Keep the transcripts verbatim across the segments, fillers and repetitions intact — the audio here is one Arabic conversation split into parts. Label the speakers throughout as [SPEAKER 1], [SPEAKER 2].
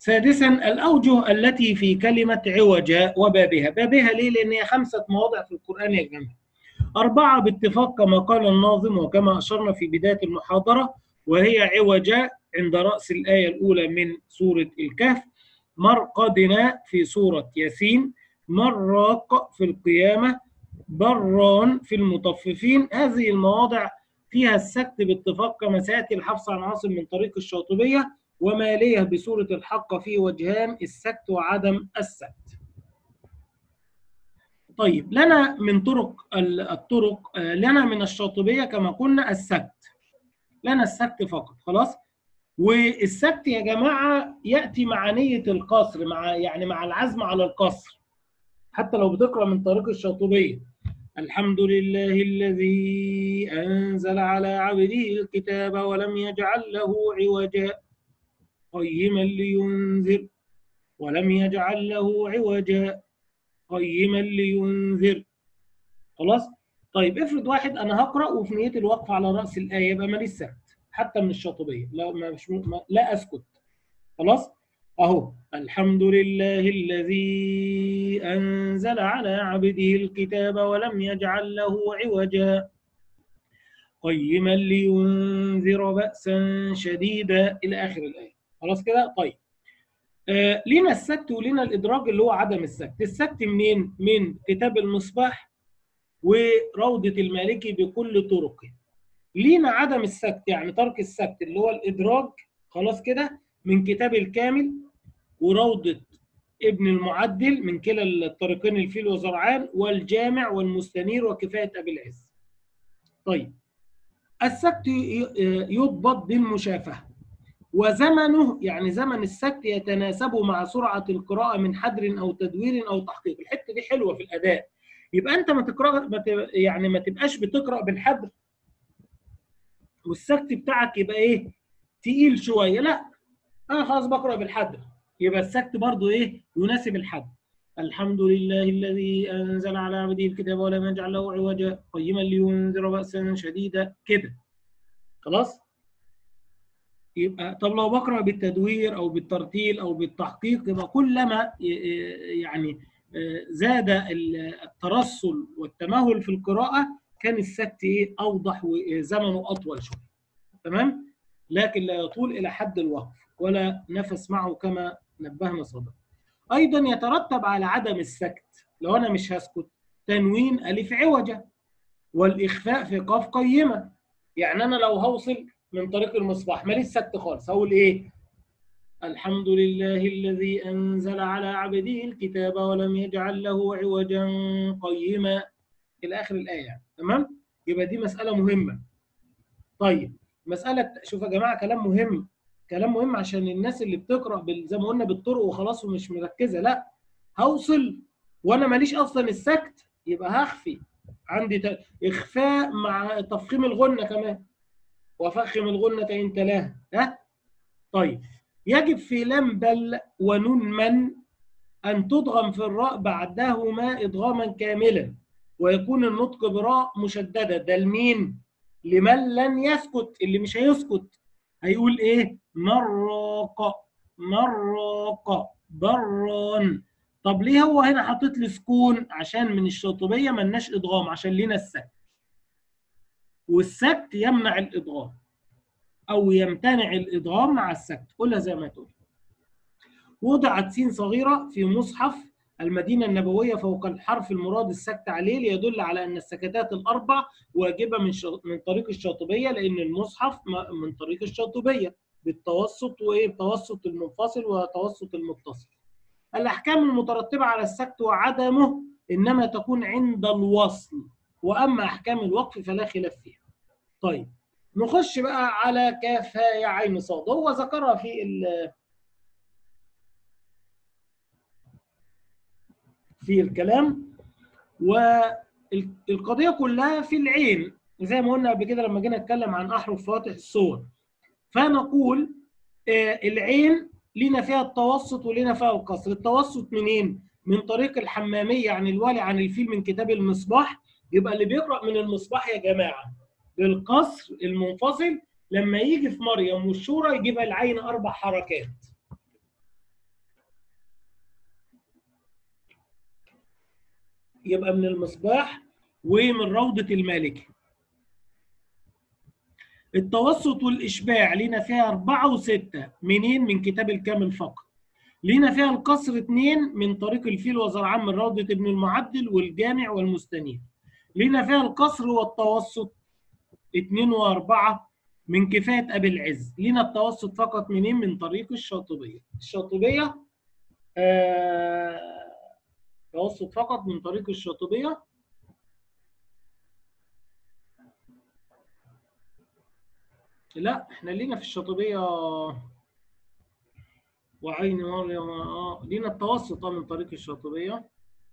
[SPEAKER 1] سادسا الأوجه التي في كلمة عوج وبابها. بابها ليه؟ لأن هي خمسة مواضع في القرآن يا جماعة. أربعة باتفاق كما قال الناظم وكما أشرنا في بداية المحاضرة، وهي عوج عند رأس الآية الأولى من سورة الكهف، مرقدنا في سورة ياسين، مراق في القيامة، بران في المطففين. هذه المواضع فيها السكت باتفاق كما سيأتي الحفص عن عاصم من طريق الشاطبية، وماليه بسورة الحق في وجهان، السكت وعدم السكت. طيب لنا من طرق الطرق لنا من الشاطبية كما قلنا السكت، لنا السكت فقط خلاص. والسكت يا جماعة يأتي مع نية القصر، مع يعني مع العزم على القصر. حتى لو بتقرأ من طريق الشاطبية الحمد لله الذي أنزل على عبده الكتاب ولم يجعل له عوجا قيما لينذر، ولم يجعل له عوجا قيما لينذر. خلاص. طيب افرض واحد انا هقرا وفي نيه الوقف على راس الايه، يبقى ماليش سكت حتى من الشاطبيه، لا مش ما لا اسكت. خلاص اهو الحمد لله الذي انزل على عبده الكتاب ولم يجعل له عوجا قيما لينذر بأسا شديدا الى اخر الايه. خلاص كده. طيب آه لينا السكت ولينا الادراج اللي هو عدم السكت. السكت منين؟ من كتاب المصباح وروضة المالكي بكل طرقه. لينا عدم السكت يعني ترك السكت اللي هو الإدراج، خلاص كده، من كتاب الكامل وروضة ابن المعدل من كلا الطريقين الفيل وزرعان، والجامع والمستنير وكفاية أبي العز. طيب السكت يضبط بالمشافهة، وزمنه يعني زمن السكت يتناسب مع سرعة القراءة من حدر أو تدوير أو تحقيق. الحتة دي حلوة في الأداء. يبقى انت ما تقرا ما يعني ما تبقاش بتقرا بالحدر والسكت بتاعك يبقى ايه تقيل شويه، لا انا خلاص بقرا بالحدر، يبقى السكت برضو ايه يناسب الحدر. الحمد لله الذي انزل على عبده الكتاب ولم يجعل له عوجا قيما لينذر بأسا شديدا كده. خلاص. يبقى طب لو بقرا بالتدوير او بالترتيل او بالتحقيق، يبقى كلما يعني زاد الترسل والتمهل في القراءة كان السكت ايه اوضح وزمنه اطول شويه. تمام. لكن لا يطول الى حد الوقف ولا نفس معه كما نبهنا سابقا. ايضا يترتب على عدم السكت لو انا مش هسكت تنوين الف عوجه والاخفاء في قاف قيمه. يعني انا لو هوصل من طريق المصباح ماليش سكت خالص، هقول ايه الحمد لله الذي أنزل على عبده الكتاب ولم يجعل له عوجا قيما إلى آخر الآية. تمام؟ يبقى دي مسألة مهمة. طيب مسألة، شوف يا جماعة كلام مهم، كلام مهم عشان الناس اللي بتقرأ زي ما قلنا بالطرق وخلاص ومش مركزة، لا هوصل وأنا ماليش أصلا السكت يبقى هخفي. عندي إخفاء مع تفخيم الغنة كمان، وفخم الغنة إن تلاها. ها؟ طيب يجب في لم بل ونون من أن تضغم في الراء بعدهما إضغاما كاملا، ويكون النطق براء مشددة. ده لمين؟ لمن لن يسكت. اللي مش هيسكت هيقول إيه؟ مراق مراق بران. طب ليه هو هنا حاطط لي سكون؟ عشان من الشاطبية ملناش إضغام، عشان لينا السكت، والسكت يمنع الإضغام أو يمتنع الإضغام مع السكت. قولها زي ما تقول. وضعت سين صغيرة في مصحف المدينة النبوية فوق الحرف المراد السكت عليه ليدل على أن السكتات الأربع واجبة من من طريق الشاطبية، لأن المصحف من طريق الشاطبية بالتوسط وإيه بتوسط المنفصل وتوسط المتصل. الأحكام المترتبة على السكت وعدمه إنما تكون عند الوصل، وأما أحكام الوقف فلا خلاف فيها. طيب نخش بقى على كاف يا عين صاد. هو ذكرها في ال في الكلام، والقضيه كلها في العين زي ما قلنا قبل كده لما جينا نتكلم عن احرف فواتح الصور. فنقول آه العين لنا فيها التوسط ولنا فيها القصر. التوسط منين؟ من طريق الحماميه عن الوالي عن الفيل من كتاب المصباح. يبقى اللي بيقرا من المصباح يا جماعه بالقصر المنفصل لما يجي في مريم والشورى يجيبها العين اربع حركات. يبقى من المصباح ومن روضة المالكي. التوسط والإشباع لينا فيها أربعة وستة. منين؟ من كتاب الكامل فقط. لينا فيها القصر اثنين من طريق الفيل وزرعان من روضة ابن المعدل والجامع والمستنير. لينا فيها القصر والتوسط اثنين وأربعة من كفاية أبي العز. لينا التوسط فقط منين؟ من طريق الشاطبية. الشاطبية آه توسط فقط من طريق الشاطبية. لا احنا لينا في الشاطبية وعين مريم. اه لينا التوسط من طريق الشاطبية.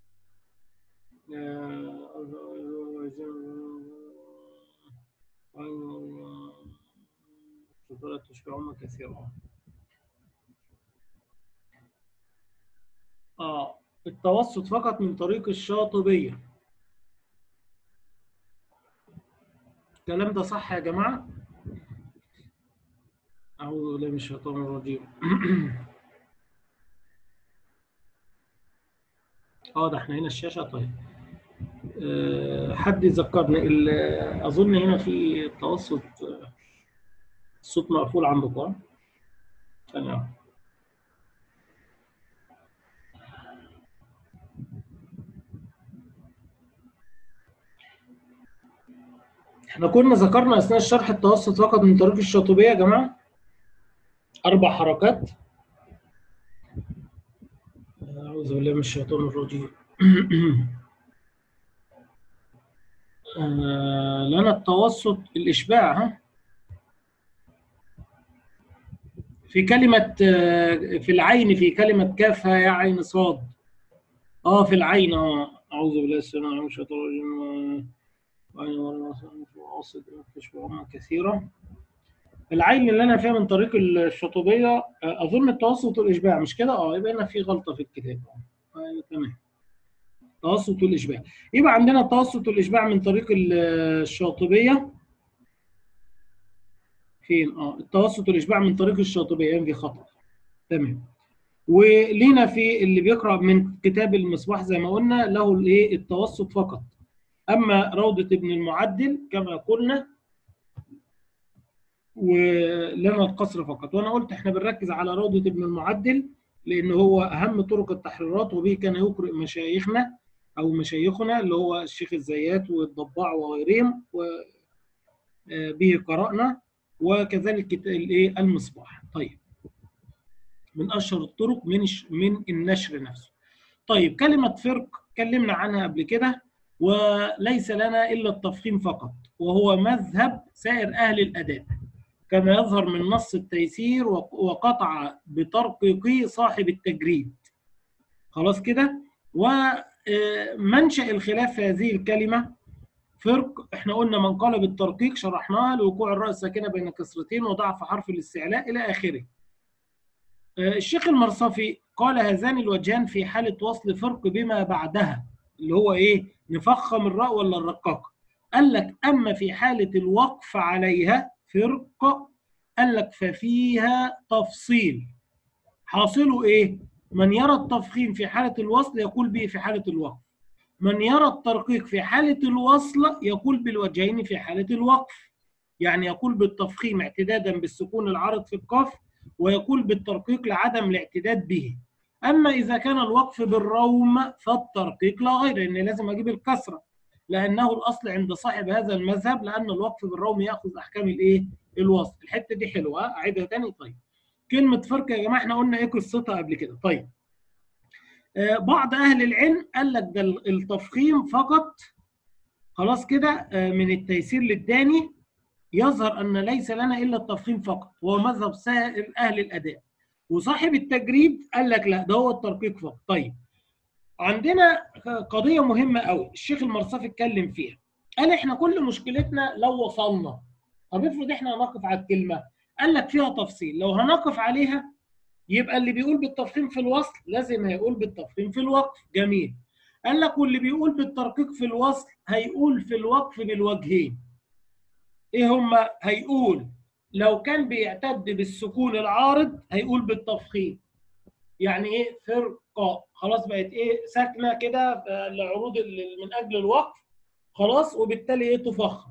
[SPEAKER 1] تشبعون كثيرا. اه التوسط فقط من طريق الشاطبية. الكلام ده صح يا جماعة؟ أعوذ بالله من الشيطان الرجيم. اه ده احنا هنا الشاشة. طيب أه حد يذكرني. أظن هنا في توسط الصوت مقفول عندكم. ثانية. احنا كنا ذكرنا أثناء الشرح التوسط فقط من طريق الشاطبية يا جماعة. أربع حركات. أعوذ بالله من الشيطان الرجيم. آه لنا التوسط الإشباع. ها في كلمة آه في العين، في كلمة كافها يا عين صاد. اه في العين. اه أعوذ بالله من الشيطان الرجيم. وعين كثيرة. العين اللي أنا فيها من طريق الشاطبية أظن التوسط والإشباع، مش كده؟ اه يبقى هنا في غلطة في الكتاب. اه تمام. التوسط والإشباع. يبقى عندنا التوسط والإشباع من طريق الشاطبية. فين؟ اه التوسط والإشباع من طريق الشاطبية. ينفي خطأ. تمام. ولينا في اللي بيقرأ من كتاب المصباح زي ما قلنا له الايه التوسط فقط. أما روضة ابن المعدل كما قلنا ولنا القصر فقط. وأنا قلت احنا بنركز على روضة ابن المعدل لأن هو أهم طرق التحريرات، وبه كان يقرأ مشايخنا أو مشايخنا اللي هو الشيخ الزيات والضباع وغيرهم، وبه قرأنا. وكذلك الايه المصباح. طيب من اشهر الطرق من من النشر نفسه. طيب كلمه فرق اتكلمنا عنها قبل كده. وليس لنا الا التفخيم فقط، وهو مذهب سائر اهل الاداء كما يظهر من نص التيسير وقطع بترقيق صاحب التجريد. خلاص كده. ومنشأ الخلاف في هذه الكلمه فرق. احنا قلنا من قال بالترقيق شرحناها لوقوع الراء الساكنه بين كسرتين وضعف حرف الاستعلاء الى اخره. الشيخ المرصفي قال هذان الوجهان في حاله وصل فرق بما بعدها اللي هو ايه؟ نفخم الراء ولا الرقاقه. قال لك اما في حاله الوقف عليها فرق، قال لك ففيها تفصيل. حاصله ايه؟ من يرى التفخيم في حاله الوصل يقول به في حاله الوقف. من يرى الترقيق في حالة الوصل يقول بالوجهين في حالة الوقف. يعني يقول بالتفخيم اعتدادا بالسكون العارض في القاف، ويقول بالترقيق لعدم الاعتداد به. أما إذا كان الوقف بالروم فالترقيق لا غير، لأن لازم أجيب الكسرة لأنه الأصل عند صاحب هذا المذهب، لأن الوقف بالروم يأخذ أحكام الإيه؟ الوصل. الحتة دي حلوة أعيدها تاني. طيب كلمة فرق يا جماعة احنا قلنا إيه قصتها قبل كده. طيب بعض أهل العلم قال لك ده التفخيم فقط. خلاص كده. من التيسير للداني يظهر أن ليس لنا إلا التفخيم فقط، وهو مذهب سائر أهل الأداء. وصاحب التجريد قال لك لا ده هو الترقيق فقط. طيب عندنا قضية مهمة قوي الشيخ المرصفي اتكلم فيها. قال احنا كل مشكلتنا لو وصلنا. طب افرض احنا هنقف على الكلمة، قال لك فيها تفصيل. لو هنقف عليها يبقى اللي بيقول بالتفخيم في الوصل لازم هيقول بالتفخيم في الوقف. جميل. قال لك واللي بيقول بالترقيق في الوصل هيقول في الوقف بالوجهين. ايه هما؟ هيقول لو كان بيعتد بالسكون العارض هيقول بالتفخيم. يعني ايه؟ فرق قاء، خلاص بقت ايه ساكنه كده العروض من اجل الوقف، خلاص، وبالتالي ايه تفخم.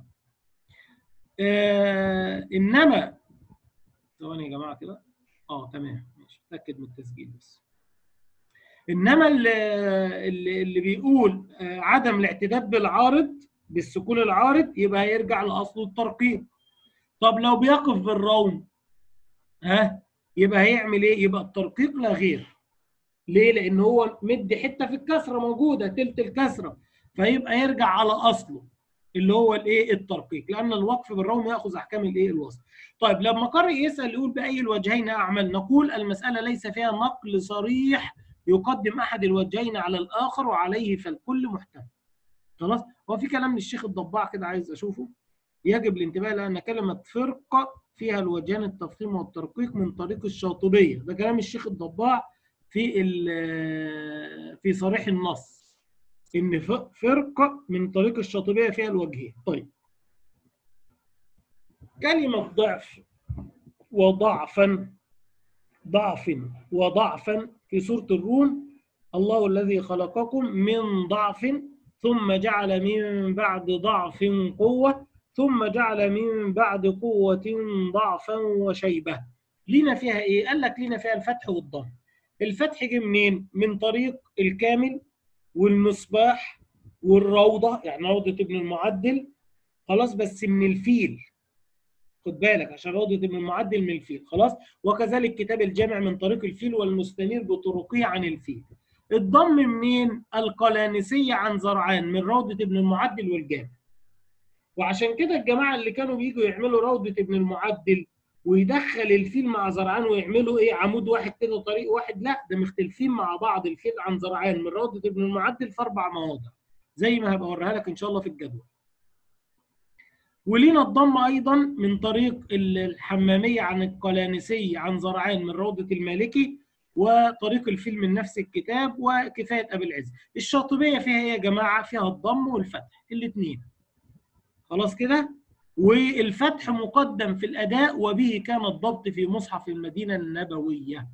[SPEAKER 1] آه انما ثواني يا جماعه كده، اه تمام ماشي، اتاكد من التسجيل بس. انما اللي, اللي بيقول آه عدم الاعتداد بالعارض بالسكون العارض يبقى هيرجع لاصل الترقيق. طب لو بيقف بالروم ها يبقى هيعمل ايه؟ يبقى الترقيق لا غير. ليه؟ لان هو مدي حته في الكسره موجوده تلت الكسره، فيبقى يرجع على اصله اللي هو الايه الترقيق، لان الوقف بالروم ياخذ احكام الايه الوصل. طيب لما قارئ يسال يقول باي الوجهين اعمل، نقول المساله ليس فيها نقل صريح يقدم احد الوجهين على الاخر وعليه فالكل محتمل. خلاص. هو في كلام للشيخ الضباع كده عايز اشوفه. يجب الانتباه لان كلمه فرقه فيها الوجهان التفخيم والترقيق من طريق الشاطبيه، ده كلام الشيخ الضباع في في صريح النص، ان فرقه من طريق الشاطبيه فيها الوجهين. طيب كلمه ضعف وضعفا، ضعف وضعفا في سوره الروم، الله الذي خلقكم من ضعف ثم جعل من بعد ضعف قوه ثم جعل من بعد قوه ضعفا وشيبه. لينا فيها ايه؟ قال لك لينا فيها الفتح والضم. الفتح جه منين؟ من طريق الكامل والمصباح والروضه، يعني روضه ابن المعدل، خلاص، بس من الفيل، خد بالك عشان روضه ابن المعدل من الفيل، خلاص. وكذلك كتاب الجامع من طريق الفيل والمستنير بطرقه عن الفيل. الضم منين؟ القلانسيه عن زرعان من روضه ابن المعدل والجامع. وعشان كده الجماعه اللي كانوا بييجوا يعملوا روضه ابن المعدل ويدخل الفيل مع زرعان ويعملوا ايه عمود واحد كده طريق واحد، لا ده مختلفين مع بعض. الفيل عن زرعان من روضه ابن المعدل في اربع مواضع زي ما هبقى اوريها لك ان شاء الله في الجدول. ولينا الضم ايضا من طريق الحماميه عن القلانسي عن زرعان من روضه المالكي، وطريق الفيل من نفس الكتاب، وكفايه ابي العز. الشاطبيه فيها ايه يا جماعه؟ فيها الضم والفتح الاثنين، خلاص كده. والفتح مقدم في الأداء وبه كان الضبط في مصحف المدينة النبوية.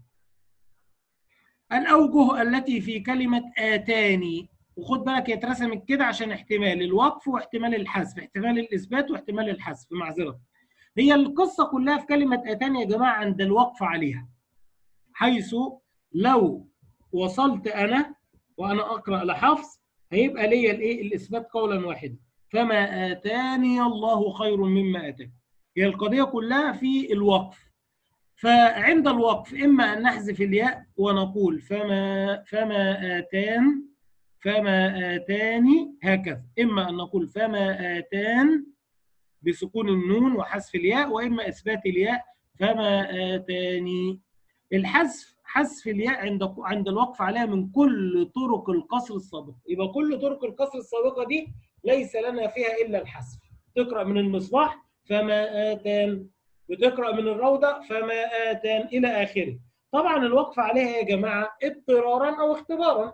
[SPEAKER 1] الأوجه التي في كلمة آتاني، وخد بالك هي اترسمت كده عشان احتمال الوقف واحتمال الحذف، احتمال الإثبات واحتمال الحذف، معذرة. هي القصة كلها في كلمة آتاني يا جماعة عند الوقف عليها، حيث لو وصلت أنا وأنا أقرأ لحفص هيبقى ليا الإيه الإثبات قولا واحدا، فما آتاني الله خير مما آتاكم. هي القضية كلها في الوقف. فعند الوقف إما أن نحذف الياء ونقول فما فما آتان فما آتاني هكذا، إما أن نقول فما آتان بسكون النون وحذف الياء، وإما إثبات الياء فما آتاني. الحذف حذف الياء عند عند الوقف عليها من كل طرق القصر السابقة، يبقى كل طرق القصر السابقة دي ليس لنا فيها إلا الحذف. تقرأ من المصباح فما آتان، بتقرأ من الروضة فما آتان إلى آخره. طبعا الوقف عليها يا جماعة اضطرارا أو اختبارا،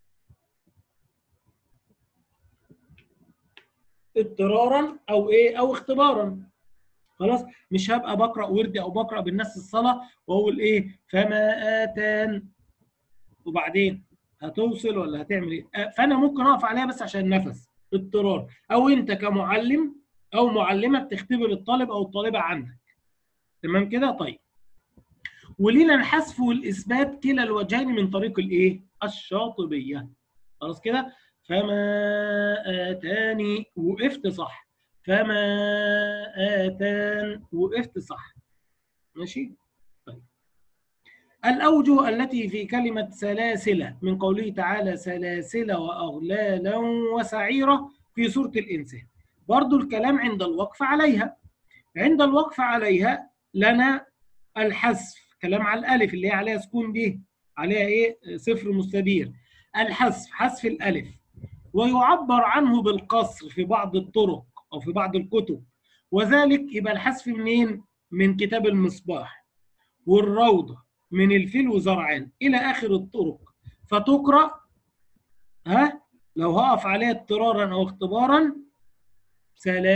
[SPEAKER 1] اضطرارا أو إيه أو اختبارا، خلاص. مش هبقى بقرأ وردي أو بقرأ بالناس الصلاة وأقول إيه فما آتان وبعدين هتوصل ولا هتعمل إيه؟ فأنا ممكن أقف عليها بس عشان نفس، اضطرار. أو أنت كمعلم أو معلمة بتختبر الطالب أو الطالبة عندك، تمام كده؟ طيب. ولينا الحذف والإثبات كلا الوجهين من طريق الإيه؟ الشاطبية، خلاص كده؟ فما آتاني وقفت صح، فما آتان وقفت صح، ماشي؟ طيب. الأوجه التي في كلمة سلاسل من قوله تعالى سلاسل وأغلالا وسعيرة في سورة الإنسان، برضو الكلام عند الوقف عليها. عند الوقف عليها لنا الحذف، كلام على الألف اللي هي عليها سكون دي، عليها إيه؟ صفر مستدير. الحذف حذف الألف، ويعبر عنه بالقصر في بعض الطرق أو في بعض الكتب، وذلك يبقى الحذف منين؟ من كتاب المصباح والروضة من الفيل وزرعان إلى آخر الطرق. فتقرأ ها لو هقف عليها اضطرارا أو اختبارا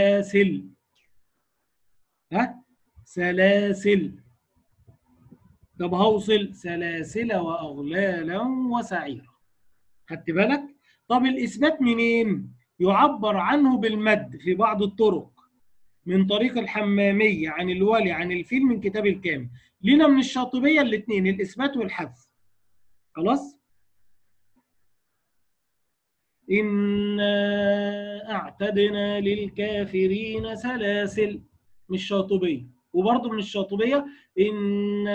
[SPEAKER 1] سلاسل، ها سلاسل، طب هوصل سلاسل وأغلالا وسعيرا. خدت بالك؟ طب الإثبات منين؟ يعبر عنه بالمد في بعض الطرق، من طريق الحمامية عن الولي عن الفيل من كتاب الكامل. لينا من الشاطبية الاثنين، الإثبات والحذف. خلاص؟ إنا أعتدنا للكافرين سلاسل، مش شاطبية. وبرضه من الشاطبية إنا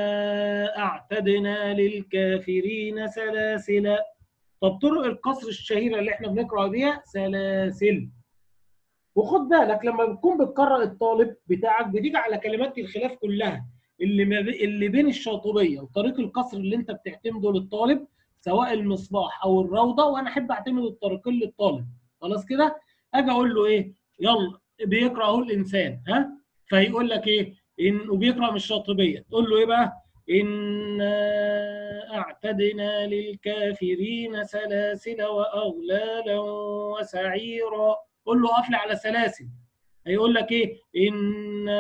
[SPEAKER 1] أعتدنا للكافرين سلاسل. طب طرق القصر الشهيرة اللي احنا بنقرأ بيها سلاسل. وخد بالك لما بتكون بتقرأ الطالب بتاعك بتيجي على كلمات الخلاف كلها اللي ما بي... اللي بين الشاطبيه وطريق القصر اللي انت بتعتمده للطالب، سواء المصباح او الروضه، وانا احب اعتمد الطريقين للطالب. خلاص كده؟ اجي اقول له ايه؟ يلا بيقرا اهو الانسان، ها؟ فيقول لك ايه؟ ان وبيقرا من الشاطبيه، تقول له ايه بقى؟ إنا أعتدنا للكافرين سلاسل وأغلالا وسعيرا. قول له قفل على سلاسل، هيقول لك ايه؟ إنا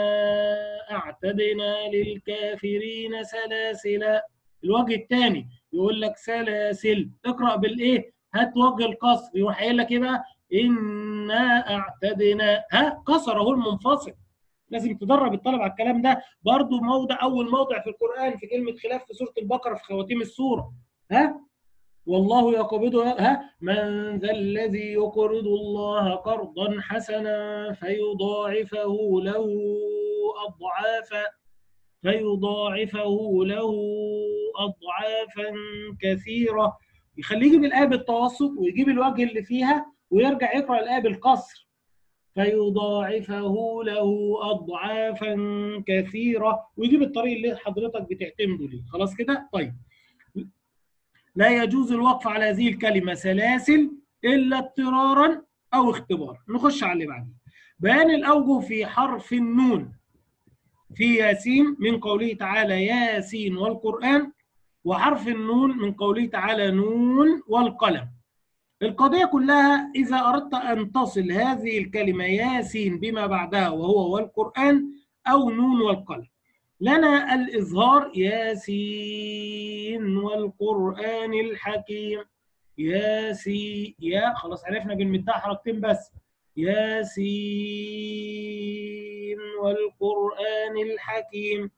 [SPEAKER 1] أعتدنا للكافرين سلاسل. الوجه الثاني يقول لك سلاسل، اقرأ بالايه؟ هات وجه القصر، يروح قايل لك ايه بقى؟ إنا أعتدنا، ها؟ كسر اهو المنفصل. لازم تدرب الطالب على الكلام ده. برضو موضع اول موضع في القرآن في كلمة خلاف في سورة البقرة في خواتيم السورة، ها؟ والله يقبض، ها؟ من ذا الذي يقرض الله قرضا حسنا فيضاعفه له أضعافا فيضاعفه له أضعافا كثيرة. يخليه يجيب الآية بالتوسط ويجيب الوجه اللي فيها ويرجع يقرأ الآية بالقصر. فيضاعفه له أضعافا كثيرة، ويجيب الطريق اللي حضرتك بتعتمده ليه. خلاص كده؟ طيب. لا يجوز الوقف على هذه الكلمة سلاسل إلا اضطرارا أو اختبارا. نخش على اللي بعديه. بيان الأوجه في حرف النون في ياسين من قوله تعالى ياسين والقرآن، وحرف النون من قوله تعالى نون والقلم. القضية كلها إذا أردت أن تصل هذه الكلمة ياسين بما بعدها وهو والقرآن أو نون والقلم. لنا الإظهار ياسين والقرآن الحكيم. ياسين، يا خلاص عرفنا بالمدة حركتين بس. ياسين والقرآن الحكيم.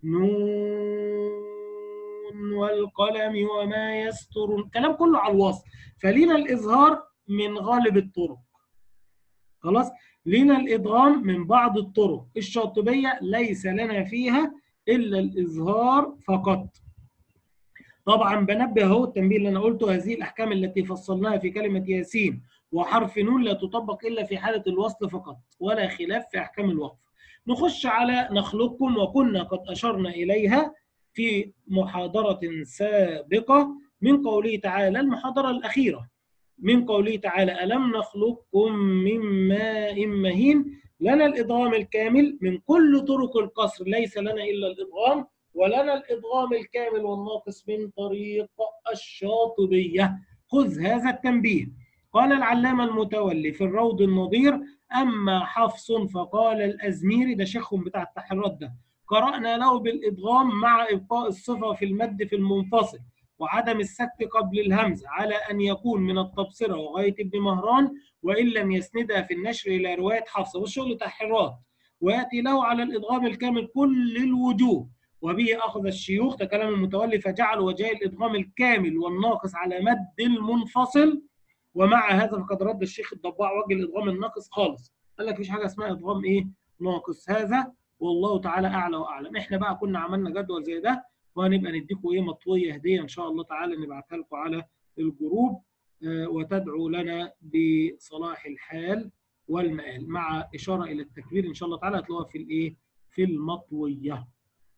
[SPEAKER 1] نون والقلم وما يسطرون. الكلام كله على الوصل، فلينا الإظهار من غالب الطرق. خلاص؟ لنا الإدغام من بعض الطرق. الشاطبية ليس لنا فيها إلا الإظهار فقط. طبعا بنبه اهو التنبيه اللي انا قلته، هذه الاحكام التي فصلناها في كلمه ياسين وحرف نون لا تطبق الا في حاله الوصل فقط، ولا خلاف في احكام الوقف. نخش على نخلقكم، وكنا قد اشرنا اليها في محاضره سابقه من قوله تعالى، المحاضره الاخيره، من قوله تعالى ألم نخلقكم من ماء مهين. لنا الإدغام الكامل من كل طرق القصر، ليس لنا إلا الإدغام، ولنا الإدغام الكامل والناقص من طريق الشاطبية. خذ هذا التنبيه. قال العلامة المتولي في الروض النظير: أما حفص فقال الأزميري، ده شيخهم بتاع التحريرات ده، قرأنا له بالإدغام مع إبقاء الصفة في المد في المنفصل وعدم السكت قبل الهمز على أن يكون من التبصرة وغاية ابن مهران، وإن لم يسندها في النشر إلى رواية حفصة. والشغل تحريرات. ويأتي له على الإدغام الكامل كل الوجوه، وبه أخذ الشيوخ، ده كلام المتولي، فجعلوا وجاء الإدغام الكامل والناقص على مد المنفصل. ومع هذا فقد رد الشيخ الضباع وجه الإدغام الناقص خالص، قال لك مفيش حاجة اسمها إدغام إيه؟ ناقص. هذا والله تعالى أعلى وأعلم. إحنا بقى كنا عملنا جدول زي ده، وهنبقى نديكم ايه مطويه هديه ان شاء الله تعالى، نبعتها لكم على الجروب، آه وتدعو لنا بصلاح الحال والمآل، مع اشاره الى التكبير ان شاء الله تعالى هتلاقوها في الايه؟ في المطويه.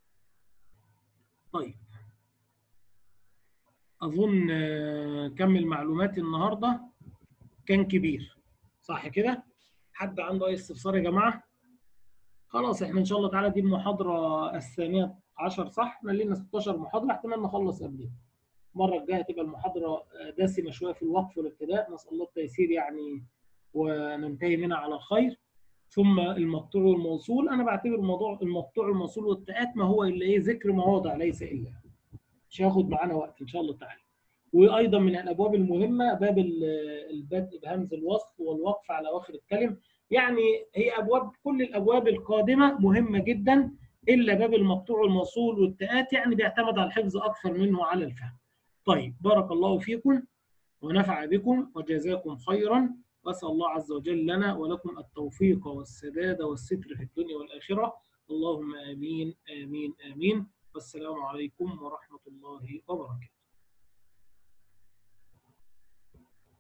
[SPEAKER 1] طيب اظن آه كمل معلومات النهارده كان كبير، صح كده؟ حد عنده اي استفسار يا جماعه؟ خلاص احنا ان شاء الله تعالى دي المحاضره الثانيه عشر، صح؟ احنا لنا ستاشر محاضره، احتمال نخلص قبلها. المره الجايه تبقى المحاضره دسمه شويه في الوقف والابتداء، نسال الله التيسير يعني وننتهي منها على خير. ثم المقطوع والموصول. انا بعتبر موضوع المقطوع والموصول والتاءات ما هو الا ايه ذكر مواضع ليس الا، مش هياخد معانا وقت ان شاء الله تعالى. وايضا من الابواب المهمه باب البدء بهمز الوصل والوقف على اواخر الكلم. يعني هي ابواب، كل الابواب القادمه مهمه جدا الا باب المقطوع والموصول والتاءات، يعني بيعتمد على الحفظ اكثر منه على الفهم. طيب بارك الله فيكم ونفع بكم وجزاكم خيرا، واسال الله عز وجل لنا ولكم التوفيق والسداد والستر في الدنيا والاخره. اللهم امين امين امين. والسلام عليكم ورحمه الله وبركاته.